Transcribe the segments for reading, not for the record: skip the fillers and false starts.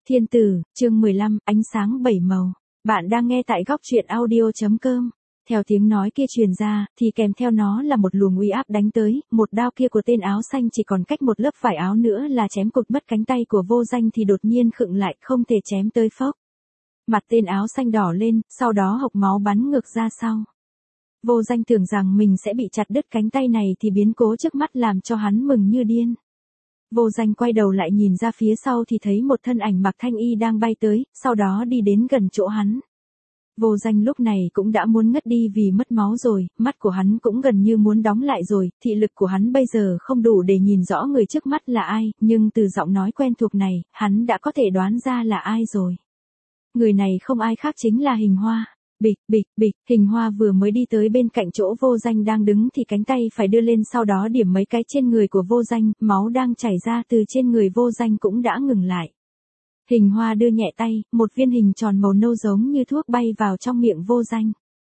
Thiên tử, chương 15, ánh sáng bảy màu. Bạn đang nghe tại góc truyện audio.com. Theo tiếng nói kia truyền ra, thì kèm theo nó là một luồng uy áp đánh tới, một đao kia của tên áo xanh chỉ còn cách một lớp vải áo nữa là chém cụt mất cánh tay của Vô Danh thì đột nhiên khựng lại, không thể chém tới phốc. Mặt tên áo xanh đỏ lên, sau đó hộc máu bắn ngược ra sau. Vô Danh tưởng rằng mình sẽ bị chặt đứt cánh tay này thì biến cố trước mắt làm cho hắn mừng như điên. Vô Danh quay đầu lại nhìn ra phía sau thì thấy một thân ảnh mặc thanh y đang bay tới, sau đó đi đến gần chỗ hắn. Vô Danh lúc này cũng đã muốn ngất đi vì mất máu rồi, mắt của hắn cũng gần như muốn đóng lại rồi, thị lực của hắn bây giờ không đủ để nhìn rõ người trước mắt là ai, nhưng từ giọng nói quen thuộc này, hắn đã có thể đoán ra là ai rồi. Người này không ai khác chính là Hình Hoa. Bịch, bịch, bịch, Hình Hoa vừa mới đi tới bên cạnh chỗ Vô Danh đang đứng thì cánh tay phải đưa lên sau đó điểm mấy cái trên người của Vô Danh, máu đang chảy ra từ trên người Vô Danh cũng đã ngừng lại. Hình Hoa đưa nhẹ tay, một viên hình tròn màu nâu giống như thuốc bay vào trong miệng Vô Danh.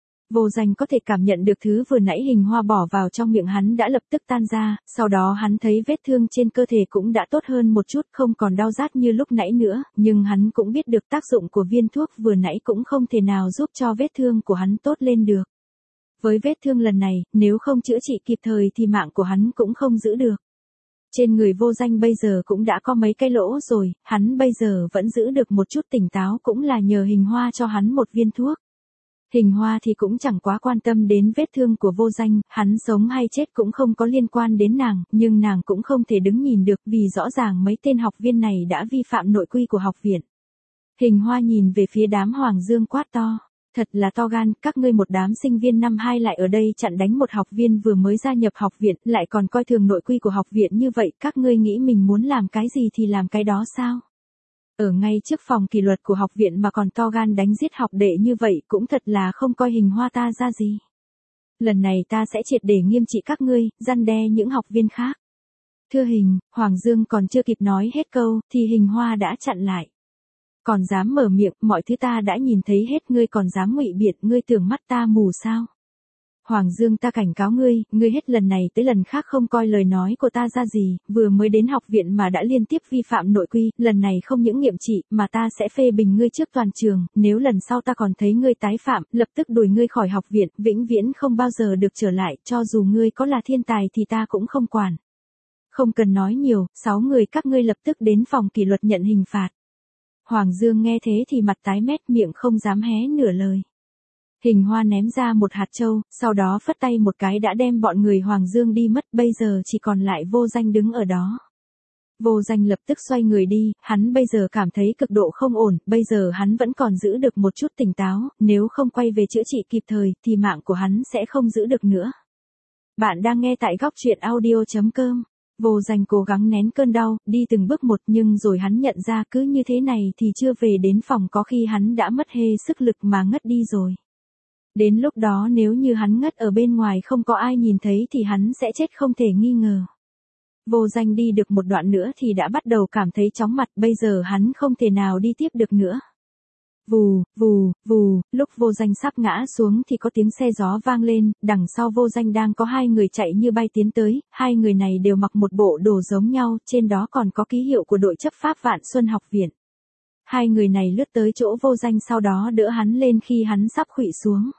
Vô Danh có thể cảm nhận được thứ vừa nãy Hình Hoa bỏ vào trong miệng hắn đã lập tức tan ra, sau đó hắn thấy vết thương trên cơ thể cũng đã tốt hơn một chút, không còn đau rát như lúc nãy nữa, nhưng hắn cũng biết được tác dụng của viên thuốc vừa nãy cũng không thể nào giúp cho vết thương của hắn tốt lên được. Với vết thương lần này, nếu không chữa trị kịp thời thì mạng của hắn cũng không giữ được. Trên người Vô Danh bây giờ cũng đã có mấy cái lỗ rồi, hắn bây giờ vẫn giữ được một chút tỉnh táo cũng là nhờ Hình Hoa cho hắn một viên thuốc. Hình Hoa thì cũng chẳng quá quan tâm đến vết thương của Vô Danh, hắn sống hay chết cũng không có liên quan đến nàng, nhưng nàng cũng không thể đứng nhìn được vì rõ ràng mấy tên học viên này đã vi phạm nội quy của học viện. Hình Hoa nhìn về phía đám Hoàng Dương quát to, thật là to gan, các ngươi một đám sinh viên năm 2 lại ở đây chặn đánh một học viên vừa mới gia nhập học viện, lại còn coi thường nội quy của học viện như vậy, các ngươi nghĩ mình muốn làm cái gì thì làm cái đó sao? Ở ngay trước phòng kỷ luật của học viện mà còn to gan đánh giết học đệ như vậy cũng thật là không coi Hình Hoa ta ra gì. Lần này ta sẽ triệt để nghiêm trị các ngươi, răn đe những học viên khác. Thưa Hình, Hoàng Dương còn chưa kịp nói hết câu, thì Hình Hoa đã chặn lại. Còn dám mở miệng, mọi thứ ta đã nhìn thấy hết, ngươi còn dám ngụy biện, ngươi tưởng mắt ta mù sao? Hoàng Dương ta cảnh cáo ngươi hết lần này tới lần khác không coi lời nói của ta ra gì, vừa mới đến học viện mà đã liên tiếp vi phạm nội quy, lần này không những nghiệm trị mà ta sẽ phê bình ngươi trước toàn trường, nếu lần sau ta còn thấy ngươi tái phạm, lập tức đuổi ngươi khỏi học viện, vĩnh viễn không bao giờ được trở lại, cho dù ngươi có là thiên tài thì ta cũng không quản. Không cần nói nhiều, 6 người các ngươi lập tức đến phòng kỷ luật nhận hình phạt. Hoàng Dương nghe thế thì mặt tái mét, miệng không dám hé nửa lời. Hình Hoa ném ra một hạt châu, sau đó phất tay một cái đã đem bọn người Hoàng Dương đi mất, bây giờ chỉ còn lại Vô Danh đứng ở đó. Vô Danh lập tức xoay người đi, hắn bây giờ cảm thấy cực độ không ổn, bây giờ hắn vẫn còn giữ được một chút tỉnh táo, nếu không quay về chữa trị kịp thời thì mạng của hắn sẽ không giữ được nữa. Bạn đang nghe tại góc truyện audio.com. Vô Danh cố gắng nén cơn đau, đi từng bước một nhưng rồi hắn nhận ra cứ như thế này thì chưa về đến phòng có khi hắn đã mất hết sức lực mà ngất đi rồi. Đến lúc đó nếu như hắn ngất ở bên ngoài không có ai nhìn thấy thì hắn sẽ chết không thể nghi ngờ. Vô Danh đi được một đoạn nữa thì đã bắt đầu cảm thấy chóng mặt, bây giờ hắn không thể nào đi tiếp được nữa. Vù, vù, vù, lúc Vô Danh sắp ngã xuống thì có tiếng xe gió vang lên, đằng sau Vô Danh đang có 2 người chạy như bay tiến tới, 2 người này đều mặc một bộ đồ giống nhau, trên đó còn có ký hiệu của đội chấp pháp Vạn Xuân học viện. 2 người này lướt tới chỗ Vô Danh sau đó đỡ hắn lên khi hắn sắp khuỵu xuống.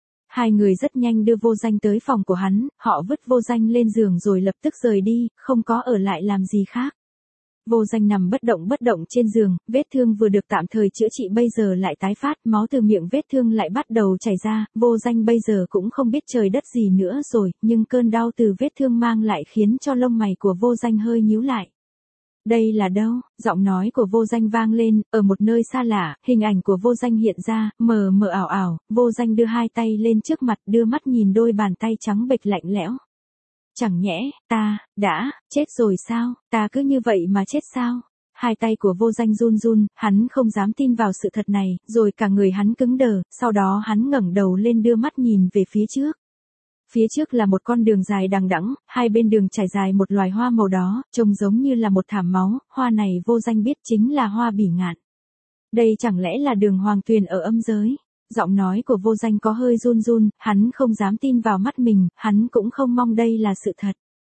2 người rất nhanh đưa Vô Danh tới phòng của hắn, họ vứt Vô Danh lên giường rồi lập tức rời đi, không có ở lại làm gì khác. Vô Danh nằm bất động trên giường, vết thương vừa được tạm thời chữa trị bây giờ lại tái phát, máu từ miệng vết thương lại bắt đầu chảy ra, Vô Danh bây giờ cũng không biết trời đất gì nữa rồi, nhưng cơn đau từ vết thương mang lại khiến cho lông mày của Vô Danh hơi nhíu lại. Đây là đâu? Giọng nói của Vô Danh vang lên, ở một nơi xa lạ, hình ảnh của Vô Danh hiện ra, mờ mờ ảo ảo, Vô Danh đưa 2 tay lên trước mặt, đưa mắt nhìn đôi bàn tay trắng bệch lạnh lẽo. Chẳng nhẽ, ta, đã, chết rồi sao, ta cứ như vậy mà chết sao? 2 tay của Vô Danh run run, hắn không dám tin vào sự thật này, rồi cả người hắn cứng đờ, sau đó hắn ngẩng đầu lên đưa mắt nhìn về phía trước. Phía trước là một con đường dài đằng đẵng, 2 bên đường trải dài một loài hoa màu đó, trông giống như là một thảm máu, hoa này Vô Danh biết chính là hoa bỉ ngạn. Đây chẳng lẽ là đường hoàng tuyền ở âm giới? Giọng nói của Vô Danh có hơi run run, hắn không dám tin vào mắt mình, hắn cũng không mong đây là sự thật.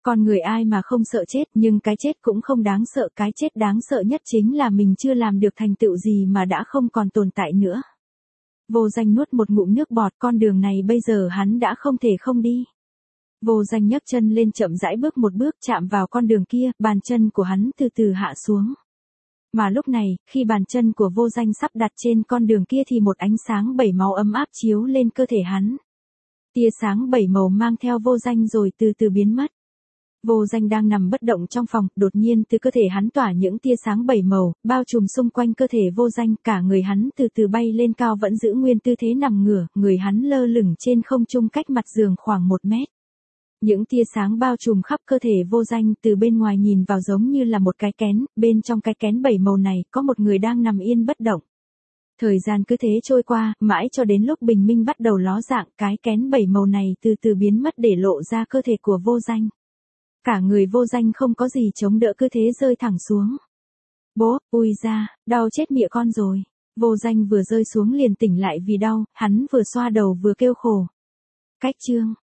Con người ai mà không sợ chết, nhưng cái chết cũng không đáng sợ, cái chết đáng sợ nhất chính là mình chưa làm được thành tựu gì mà đã không còn tồn tại nữa. Vô Danh nuốt một ngụm nước bọt, con đường này bây giờ hắn đã không thể không đi. Vô Danh nhấc chân lên chậm rãi bước một bước chạm vào con đường kia, bàn chân của hắn từ từ hạ xuống. Mà lúc này, khi bàn chân của Vô Danh sắp đặt trên con đường kia thì một ánh sáng bảy màu ấm áp chiếu lên cơ thể hắn. Tia sáng bảy màu mang theo Vô Danh rồi từ từ biến mất. Vô Danh đang nằm bất động trong phòng, đột nhiên từ cơ thể hắn tỏa những tia sáng bảy màu, bao trùm xung quanh cơ thể Vô Danh, cả người hắn từ từ bay lên cao vẫn giữ nguyên tư thế nằm ngửa, người hắn lơ lửng trên không trung cách mặt giường khoảng 1 mét. Những tia sáng bao trùm khắp cơ thể Vô Danh, từ bên ngoài nhìn vào giống như là một cái kén, bên trong cái kén bảy màu này có một người đang nằm yên bất động. Thời gian cứ thế trôi qua, mãi cho đến lúc bình minh bắt đầu ló dạng, cái kén bảy màu này từ từ biến mất để lộ ra cơ thể của Vô Danh. Cả người Vô Danh không có gì chống đỡ, cứ thế rơi thẳng xuống. Bố, ui ra, đau chết mẹ con rồi. Vô Danh vừa rơi xuống liền tỉnh lại vì đau, hắn vừa xoa đầu vừa kêu khổ. Cách chương